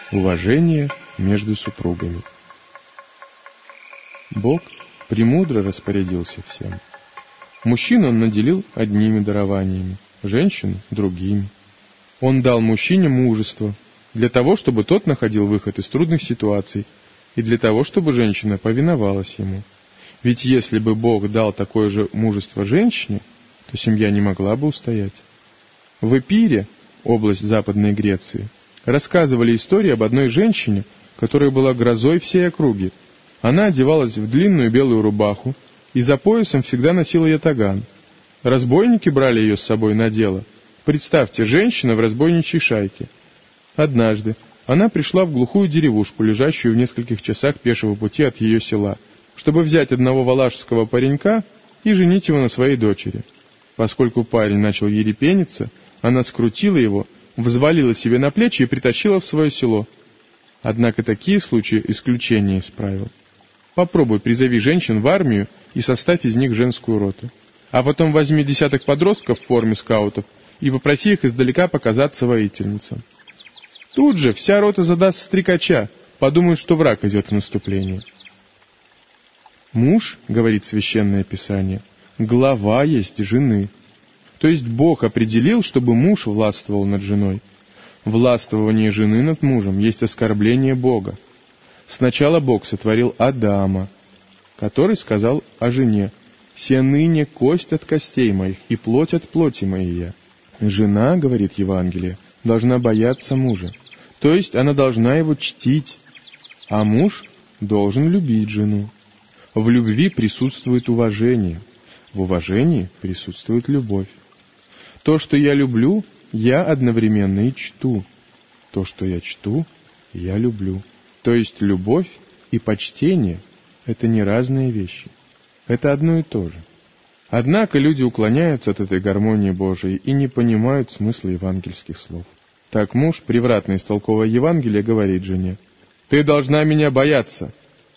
Уважение между супругами. Бог премудро распорядился всем. Мужчин Он наделил одними дарованиями, женщин — другими. Он дал мужчине мужество, для того, чтобы тот находил выход из трудных ситуаций, и для того, чтобы женщина повиновалась ему. Ведь если бы Бог дал такое же мужество женщине, то семья не могла бы устоять. В Эпире, область Западной Греции, рассказывали историю об одной женщине, которая была грозой всей округи. Она одевалась в длинную белую рубаху и за поясом всегда носила ятаган. Разбойники брали ее с собой на дело. Представьте, женщина в разбойничьей шайке. Однажды она пришла в глухую деревушку, лежащую в нескольких часах пешего пути от ее села, чтобы взять одного валашского паренька и женить его на своей дочери. Поскольку парень начал ерепениться, она скрутила его, взвалила себе на плечи и притащила в свое село. Однако такие случаи исключение из правил. Попробуй призови женщин в армию и составь из них женскую роту. А потом возьми десяток подростков в форме скаутов и попроси их издалека показаться воительницам. Тут же вся рота задаст стрекача, подумают, что враг идет в наступление. Муж, говорит Священное Писание, глава есть жены. То есть Бог определил, чтобы муж властвовал над женой. Властвование жены над мужем есть оскорбление Бога. Сначала Бог сотворил Адама, который сказал о жене: «Се ныне кость от костей моих и плоть от плоти моей я». Жена, говорит Евангелие, должна бояться мужа, то есть она должна его чтить, а муж должен любить жену. В любви присутствует уважение, в уважении присутствует любовь. То, что я люблю, я одновременно и чту. То, что я чту, я люблю. То есть любовь и почтение — это не разные вещи. Это одно и то же. Однако люди уклоняются от этой гармонии Божией и не понимают смысла евангельских слов. Так муж, превратно истолковывая Евангелие, говорит жене: «Ты должна меня бояться».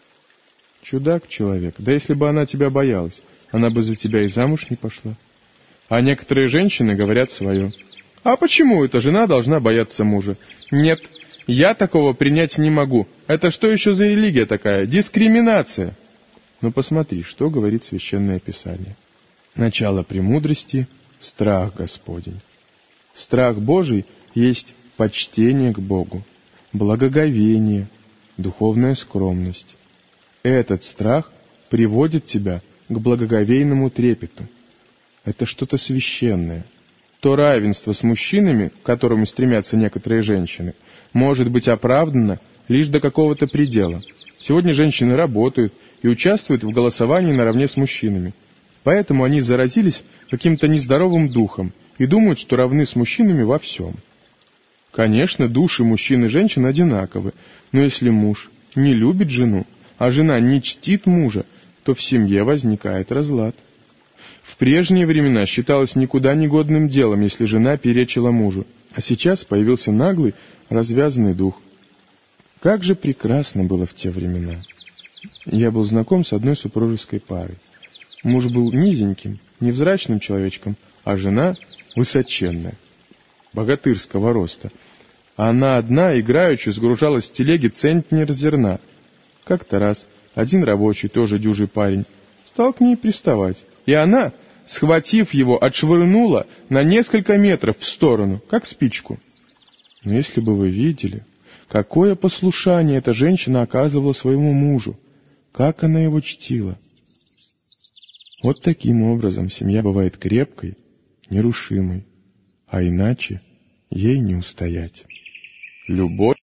Чудак человек, да если бы она тебя боялась, она бы за тебя и замуж не пошла. А некоторые женщины говорят свое: «А почему эта жена должна бояться мужа? Нет, я такого принять не могу. Это что еще за религия такая? Дискриминация!» Но посмотри, что говорит Священное Писание. Начало премудрости — страх Господень. Страх Божий есть почтение к Богу, благоговение, духовная скромность. Этот страх приводит тебя к благоговейному трепету. Это что-то священное. То равенство с мужчинами, к которому стремятся некоторые женщины, может быть оправдано лишь до какого-то предела. Сегодня женщины работают и участвуют в голосовании наравне с мужчинами. Поэтому они заразились каким-то нездоровым духом и думают, что равны с мужчинами во всем. Конечно, души мужчин и женщин одинаковы, но если муж не любит жену, а жена не чтит мужа, то в семье возникает разлад. В прежние времена считалось никуда не годным делом, если жена перечила мужу, а сейчас появился наглый, развязанный дух. Как же прекрасно было в те времена! Я был знаком с одной супружеской парой. Муж был низеньким, невзрачным человечком, а жена высоченная, богатырского роста. А она одна, играючи, сгружала с телеги центнер зерна. Как-то раз один рабочий, тоже дюжий парень, стал к ней приставать, и она, схватив его, отшвырнула на несколько метров в сторону, как спичку. Но если бы вы видели, какое послушание эта женщина оказывала своему мужу, как она его чтила. Вот таким образом семья бывает крепкой, нерушимой, а иначе ей не устоять. Любовь